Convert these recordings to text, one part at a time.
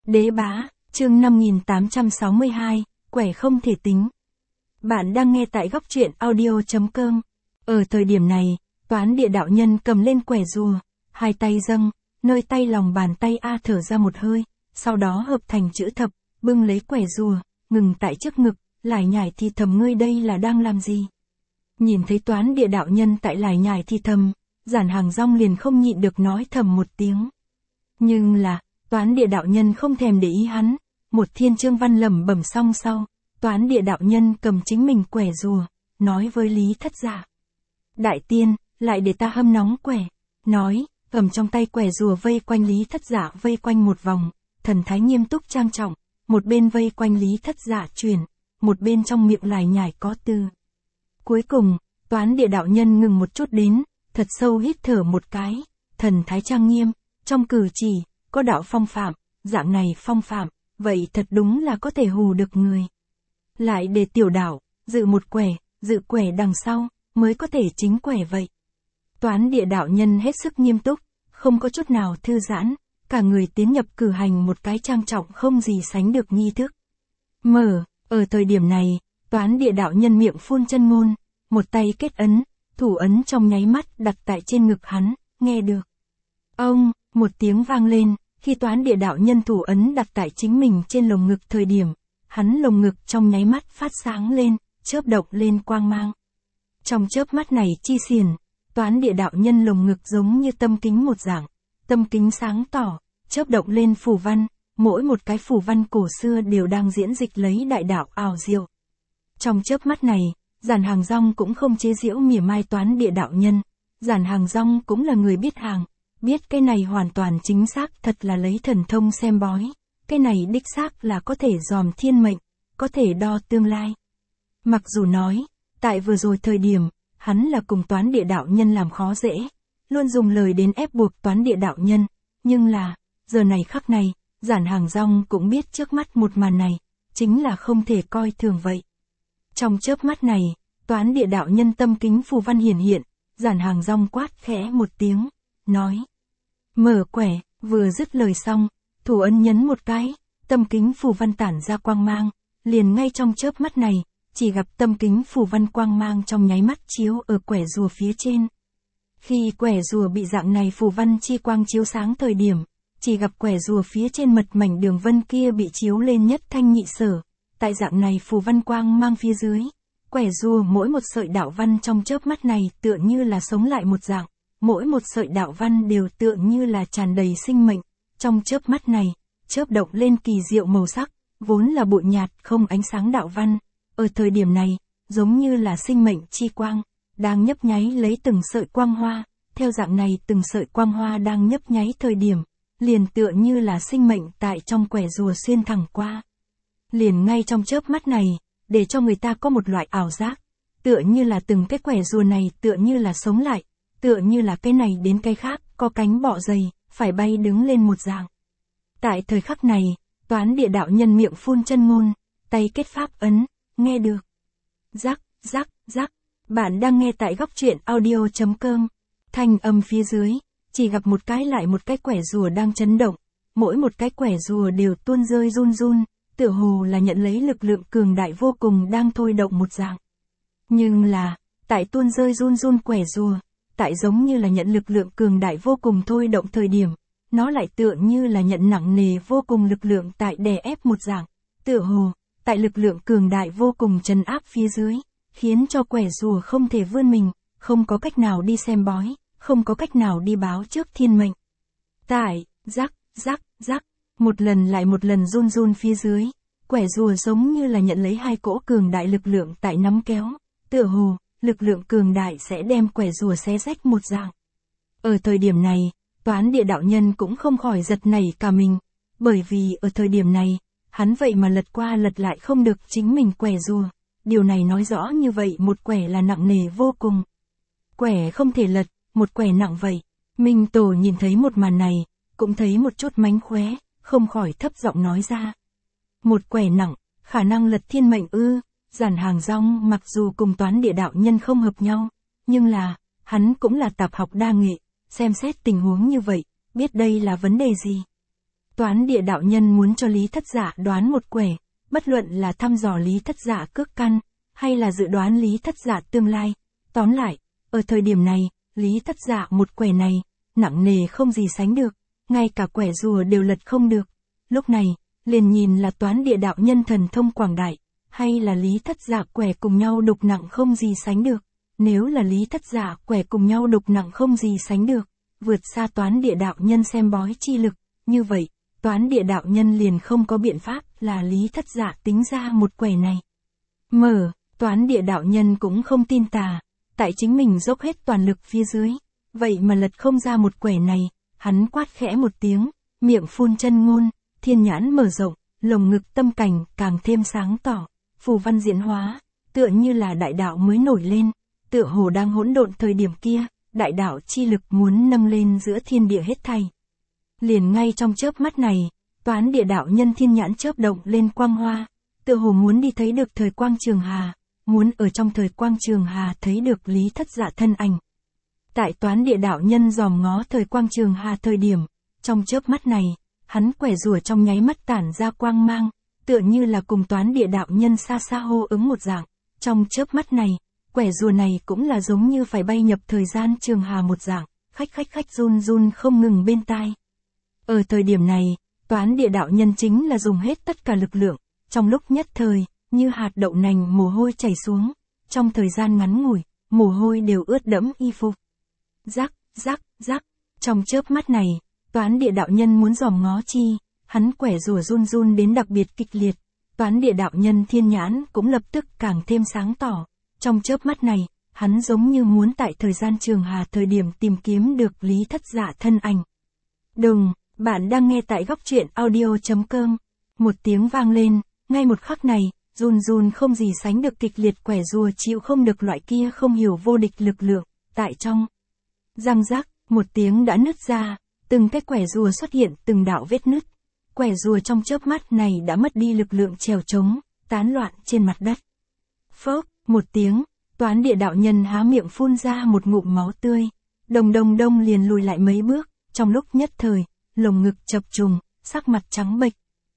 Đế bá, chương 5862, quẻ không thể tính. Bạn đang nghe tại góc truyện audio.com. Ở thời điểm này, Toán Địa đạo nhân cầm lên quẻ rùa, hai tay dâng, nơi tay lòng bàn tay A thở ra một hơi, sau đó hợp thành chữ thập, bưng lấy quẻ rùa, ngừng tại trước ngực, lải nhải thì thầm ngươi đây là đang làm gì? Nhìn thấy Toán Địa đạo nhân tại lải nhải thì thầm, Giản Hàng Rong liền không nhịn được nói thầm một tiếng. Nhưng là, Toán Địa đạo nhân không thèm để ý hắn, một thiên chương văn lẩm bẩm xong sau, Toán Địa đạo nhân cầm chính mình quẻ rùa, nói với Lý Thất Dạ. Đại tiên, lại để ta hâm nóng quẻ, nói, cầm trong tay quẻ rùa vây quanh Lý Thất Dạ vây quanh một vòng, thần thái nghiêm túc trang trọng, một bên vây quanh Lý Thất Dạ chuyển, một bên trong miệng lải nhải có từ. Cuối cùng, Toán Địa đạo nhân ngừng một chút đến, thật sâu hít thở một cái, thần thái trang nghiêm, trong cử chỉ, có đạo phong phạm, dạng này phong phạm, vậy thật đúng là có thể hù được người. Lại để tiểu đạo, dự một quẻ, dự quẻ đằng sau, mới có thể chính quẻ vậy. Toán Địa đạo nhân hết sức nghiêm túc, không có chút nào thư giãn, cả người tiến nhập cử hành một cái trang trọng không gì sánh được nghi thức. Ở thời điểm này, Toán Địa đạo nhân miệng phun chân ngôn, một tay kết ấn, thủ ấn trong nháy mắt đặt tại trên ngực hắn, nghe được. Ông, một tiếng vang lên, khi Toán Địa đạo nhân thủ ấn đặt tại chính mình trên lồng ngực thời điểm, hắn lồng ngực trong nháy mắt phát sáng lên, chớp động lên quang mang. Trong chớp mắt này chi xiển, Toán Địa đạo nhân lồng ngực giống như tâm kính một dạng, tâm kính sáng tỏ, chớp động lên phù văn, mỗi một cái phù văn cổ xưa đều đang diễn dịch lấy đại đạo ảo diệu. Trong chớp mắt này, Giản Hàng Rong cũng không chế giễu mỉa mai Toán Địa đạo nhân, Giản Hàng Rong cũng là người biết hàng, biết cái này hoàn toàn chính xác thật là lấy thần thông xem bói, cái này đích xác là có thể dòm thiên mệnh, có thể đo tương lai. Mặc dù nói, tại vừa rồi thời điểm, hắn là cùng Toán Địa đạo nhân làm khó dễ, luôn dùng lời đến ép buộc Toán Địa đạo nhân, nhưng là, giờ này khắc này, Giản Hàng Rong cũng biết trước mắt một màn này, chính là không thể coi thường vậy. Trong chớp mắt này, Toán Địa đạo nhân tâm kính phù văn hiển hiện, Giản Hàng Rong quát khẽ một tiếng, nói. Mở quẻ, vừa dứt lời xong, thủ ấn nhấn một cái, tâm kính phù văn tản ra quang mang, liền ngay trong chớp mắt này, chỉ gặp tâm kính phù văn quang mang trong nháy mắt chiếu ở quẻ rùa phía trên. Khi quẻ rùa bị dạng này phù văn chi quang chiếu sáng thời điểm, chỉ gặp quẻ rùa phía trên mật mảnh đường vân kia bị chiếu lên nhất thanh nhị sở, tại dạng này phù văn quang mang phía dưới, quẻ rùa mỗi một sợi đạo văn trong chớp mắt này tựa như là sống lại một dạng, mỗi một sợi đạo văn đều tựa như là tràn đầy sinh mệnh, trong chớp mắt này, chớp động lên kỳ diệu màu sắc, vốn là bụi nhạt không ánh sáng đạo văn, ở thời điểm này, giống như là sinh mệnh chi quang, đang nhấp nháy lấy từng sợi quang hoa, theo dạng này từng sợi quang hoa đang nhấp nháy thời điểm, liền tựa như là sinh mệnh tại trong quẻ rùa xuyên thẳng qua. Liền ngay trong chớp mắt này, để cho người ta có một loại ảo giác, tựa như là từng cái quẻ rùa này tựa như là sống lại, tựa như là cái này đến cái khác, có cánh bọ dày, phải bay đứng lên một dạng. Tại thời khắc này, Toán Địa đạo nhân miệng phun chân ngôn, tay kết pháp ấn, nghe được. Rắc, rắc, rắc, bạn đang nghe tại góc truyện audio.com. Thanh âm phía dưới, chỉ gặp một cái lại một cái quẻ rùa đang chấn động, mỗi một cái quẻ rùa đều tuôn rơi run run, tựa hồ là nhận lấy lực lượng cường đại vô cùng đang thôi động một dạng. Nhưng là, tại tuôn rơi run run quẻ rùa, tại giống như là nhận lực lượng cường đại vô cùng thôi động thời điểm, nó lại tựa như là nhận nặng nề vô cùng lực lượng tại đè ép một dạng, tựa hồ, tại lực lượng cường đại vô cùng trấn áp phía dưới, khiến cho quẻ rùa không thể vươn mình, không có cách nào đi xem bói, không có cách nào đi báo trước thiên mệnh. Tại, rắc, rắc, rắc, một lần lại một lần run run phía dưới, quẻ rùa giống như là nhận lấy hai cỗ cường đại lực lượng tại nắm kéo, tựa hồ, lực lượng cường đại sẽ đem quẻ rùa xé rách một dạng. Ở thời điểm này, Toán Địa đạo nhân cũng không khỏi giật nảy cả mình, bởi vì ở thời điểm này, hắn vậy mà lật qua lật lại không được chính mình quẻ rùa, điều này nói rõ như vậy một quẻ là nặng nề vô cùng. Quẻ không thể lật, một quẻ nặng vậy. Minh Tổ nhìn thấy một màn này, cũng thấy một chút mánh khóe, không khỏi thấp giọng nói ra. Một quẻ nặng, khả năng lật thiên mệnh ư? Giản Hàng Rong mặc dù cùng Toán Địa đạo nhân không hợp nhau, nhưng là, hắn cũng là tạp học đa nghệ, xem xét tình huống như vậy, biết đây là vấn đề gì. Toán địa đạo nhân muốn cho Lý Thất Dạ đoán một quẻ, bất luận là thăm dò Lý Thất Dạ cước căn, hay là dự đoán Lý Thất Dạ tương lai. Tóm lại, ở thời điểm này, Lý Thất Dạ một quẻ này, nặng nề không gì sánh được, ngay cả quẻ rùa đều lật không được. Lúc này, liền nhìn là toán địa đạo nhân thần thông quảng đại, hay là Lý Thất Dạ quẻ cùng nhau đục nặng không gì sánh được. Nếu là Lý Thất Dạ quẻ cùng nhau đục nặng không gì sánh được, vượt xa toán địa đạo nhân xem bói chi lực, như vậy, toán địa đạo nhân liền không có biện pháp là Lý Thất Dạ tính ra một quẻ này. Toán địa đạo nhân cũng không tin tà, tại chính mình dốc hết toàn lực phía dưới, vậy mà lật không ra một quẻ này, hắn quát khẽ một tiếng, miệng phun chân ngôn, thiên nhãn mở rộng, lồng ngực tâm cảnh càng thêm sáng tỏ, phù văn diễn hóa, tựa như là đại đạo mới nổi lên, tựa hồ đang hỗn độn thời điểm kia, đại đạo chi lực muốn nâng lên giữa thiên địa hết thảy. Liền ngay trong chớp mắt này, toán địa đạo nhân thiên nhãn chớp động lên quang hoa, tựa hồ muốn đi thấy được thời quang trường hà, muốn ở trong thời quang trường hà thấy được Lý Thất Dạ thân ảnh. Tại toán địa đạo nhân dòm ngó thời quang trường hà thời điểm, trong chớp mắt này, hắn quẻ rùa trong nháy mắt tản ra quang mang, tựa như là cùng toán địa đạo nhân xa xa hô ứng một dạng. Trong chớp mắt này, quẻ rùa này cũng là giống như phải bay nhập thời gian trường hà một dạng, khách run run không ngừng bên tai. Ở thời điểm này, toán địa đạo nhân chính là dùng hết tất cả lực lượng, trong lúc nhất thời, như hạt đậu nành mồ hôi chảy xuống, trong thời gian ngắn ngủi, mồ hôi đều ướt đẫm y phục. Rắc, trong chớp mắt này, toán địa đạo nhân muốn dòm ngó chi, hắn quẻ rùa run run đến đặc biệt kịch liệt, toán địa đạo nhân thiên nhãn cũng lập tức càng thêm sáng tỏ, trong chớp mắt này, hắn giống như muốn tại thời gian trường hà thời điểm tìm kiếm được Lý Thất Dạ thân ảnh. Đùng, bạn đang nghe tại góc truyện audio.com, một tiếng vang lên, ngay một khắc này, run run không gì sánh được kịch liệt quẻ rùa chịu không được loại kia không hiểu vô địch lực lượng, tại trong răng rắc, một tiếng đã nứt ra, từng cái quẻ rùa xuất hiện từng đạo vết nứt, quẻ rùa trong chớp mắt này đã mất đi lực lượng trèo trống, tán loạn trên mặt đất. Phốc, một tiếng, toán địa đạo nhân há miệng phun ra một ngụm máu tươi, đông liền lùi lại mấy bước, trong lúc nhất thời, lồng ngực chập trùng, sắc mặt trắng bệch.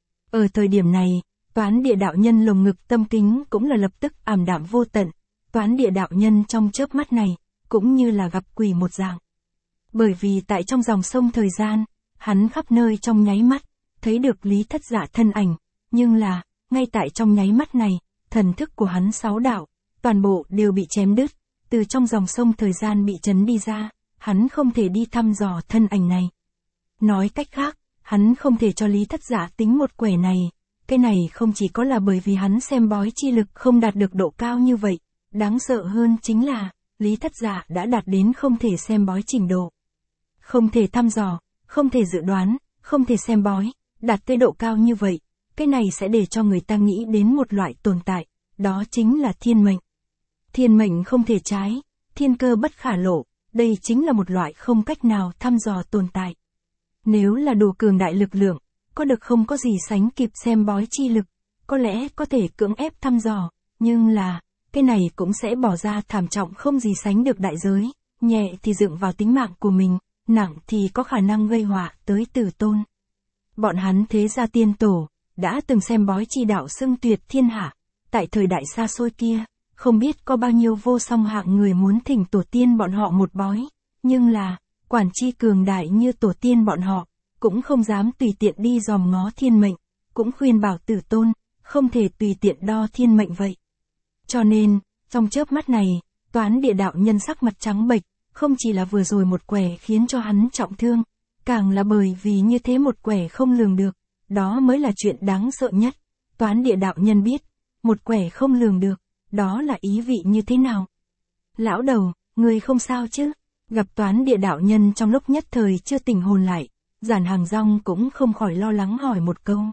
Ở thời điểm này, toán địa đạo nhân lồng ngực tâm kính cũng là lập tức ảm đạm vô tận, toán địa đạo nhân trong chớp mắt này, cũng như là gặp quỷ một dạng. Bởi vì tại trong dòng sông thời gian, hắn khắp nơi trong nháy mắt, thấy được Lý Thất Dạ thân ảnh, nhưng là, ngay tại trong nháy mắt này, thần thức của hắn 6 đạo, toàn bộ đều bị chém đứt, từ trong dòng sông thời gian bị trấn đi ra, hắn không thể đi thăm dò thân ảnh này. Nói cách khác, hắn không thể cho Lý Thất Dạ tính một quẻ này, cái này không chỉ có là bởi vì hắn xem bói chi lực không đạt được độ cao như vậy, đáng sợ hơn chính là, Lý Thất Dạ đã đạt đến không thể xem bói trình độ. Không thể thăm dò, không thể dự đoán, không thể xem bói, đạt tới độ cao như vậy, cái này sẽ để cho người ta nghĩ đến một loại tồn tại, đó chính là thiên mệnh. Thiên mệnh không thể trái, thiên cơ bất khả lộ, đây chính là một loại không cách nào thăm dò tồn tại. Nếu là đủ cường đại lực lượng, có được không có gì sánh kịp xem bói chi lực, có lẽ có thể cưỡng ép thăm dò, nhưng là, cái này cũng sẽ bỏ ra thảm trọng không gì sánh được đại giới, nhẹ thì dựng vào tính mạng của mình, nặng thì có khả năng gây họa tới tử tôn. Bọn hắn thế gia tiên tổ, đã từng xem bói chi đạo xưng tuyệt thiên hạ, tại thời đại xa xôi kia, không biết có bao nhiêu vô song hạng người muốn thỉnh tổ tiên bọn họ một bói, nhưng là, quản chi cường đại như tổ tiên bọn họ, cũng không dám tùy tiện đi dòm ngó thiên mệnh, cũng khuyên bảo tử tôn, không thể tùy tiện đo thiên mệnh vậy. Cho nên, trong chớp mắt này, toán địa đạo nhân sắc mặt trắng bệch, không chỉ là vừa rồi một quẻ khiến cho hắn trọng thương, càng là bởi vì như thế một quẻ không lường được, đó mới là chuyện đáng sợ nhất. Toán địa đạo nhân biết, một quẻ không lường được, đó là ý vị như thế nào. Lão đầu, người không sao chứ? Gặp toán địa đạo nhân trong lúc nhất thời chưa tỉnh hồn lại, Giản Hàng Rong cũng không khỏi lo lắng hỏi một câu.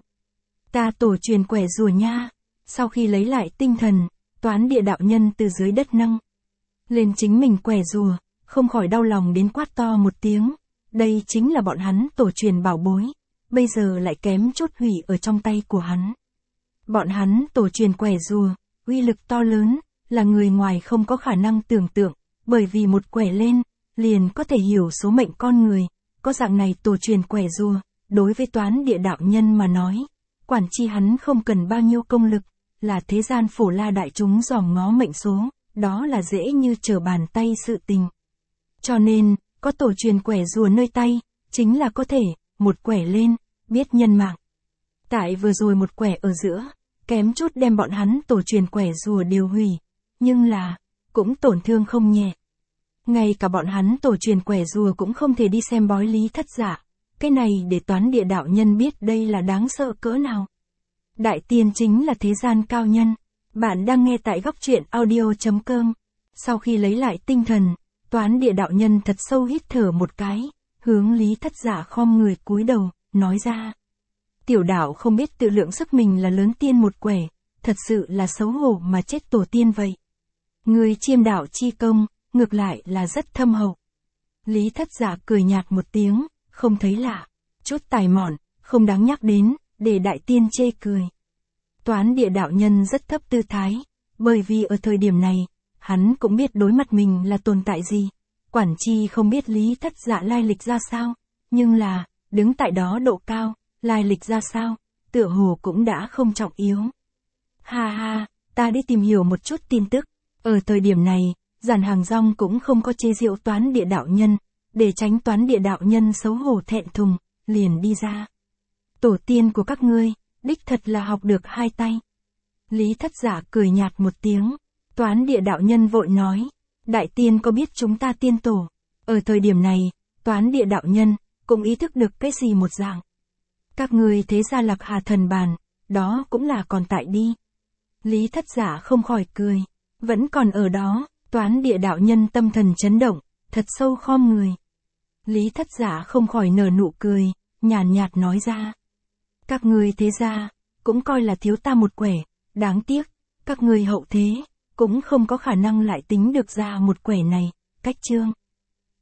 Ta tổ truyền quẻ rùa nha. Sau khi lấy lại tinh thần, toán địa đạo nhân từ dưới đất nâng lên chính mình quẻ rùa, không khỏi đau lòng đến quát to một tiếng. Đây chính là bọn hắn tổ truyền bảo bối, bây giờ lại kém chút hủy ở trong tay của hắn. Bọn hắn tổ truyền quẻ rùa, uy lực to lớn, là người ngoài không có khả năng tưởng tượng, bởi vì một quẻ lên, liền có thể hiểu số mệnh con người, có dạng này tổ truyền quẻ rùa, đối với toán địa đạo nhân mà nói, quản chi hắn không cần bao nhiêu công lực, là thế gian phổ la đại chúng dòm ngó mệnh số, đó là dễ như trở bàn tay sự tình. Cho nên, có tổ truyền quẻ rùa nơi tay, chính là có thể, một quẻ lên, biết nhân mạng. Tại vừa rồi một quẻ ở giữa, kém chút đem bọn hắn tổ truyền quẻ rùa đều hủy, nhưng là, cũng tổn thương không nhẹ. Ngay cả bọn hắn tổ truyền quẻ rùa cũng không thể đi xem bói Lý Thất Dạ, cái này để toán địa đạo nhân biết đây là đáng sợ cỡ nào. Đại tiên chính là thế gian cao nhân. Bạn đang nghe tại góc truyện audio.com. Sau khi lấy lại tinh thần, toán địa đạo nhân thật sâu hít thở một cái, hướng Lý Thất Dạ khom người cúi đầu, nói ra. Tiểu đạo không biết tự lượng sức mình là lớn tiên một quẻ, thật sự là xấu hổ mà chết tổ tiên vậy. Người chiêm đạo chi công, ngược lại là rất thâm hậu. Lý Thất Dạ cười nhạt một tiếng, không thấy lạ, chút tài mọn, không đáng nhắc đến, để đại tiên chê cười. Toán địa đạo nhân rất thấp tư thái, bởi vì ở thời điểm này, hắn cũng biết đối mặt mình là tồn tại gì. Quản chi không biết Lý Thất Dạ lai lịch ra sao, nhưng là, đứng tại đó độ cao, lai lịch ra sao, tựa hồ cũng đã không trọng yếu. Ha ha, ta đi tìm hiểu một chút tin tức. Ở thời điểm này, Giản Hàng Rong cũng không có chế giễu toán địa đạo nhân, để tránh toán địa đạo nhân xấu hổ thẹn thùng, liền đi ra. Tổ tiên của các ngươi, đích thật là học được hai tay. Lý Thất Dạ cười nhạt một tiếng, toán địa đạo nhân vội nói, đại tiên có biết chúng ta tiên tổ. Ở thời điểm này, toán địa đạo nhân, cũng ý thức được cái gì một dạng. Các ngươi thế gia Lạc Hà thần bàn, đó cũng là còn tại đi. Lý Thất Dạ không khỏi cười, vẫn còn ở đó, toán địa đạo nhân tâm thần chấn động, thật sâu khom người. Lý Thất Dạ không khỏi nở nụ cười, nhàn nhạt nói ra. Các ngươi thế gia, cũng coi là thiếu ta một quẻ, đáng tiếc, các ngươi hậu thế, cũng không có khả năng lại tính được ra một quẻ này, cách chương.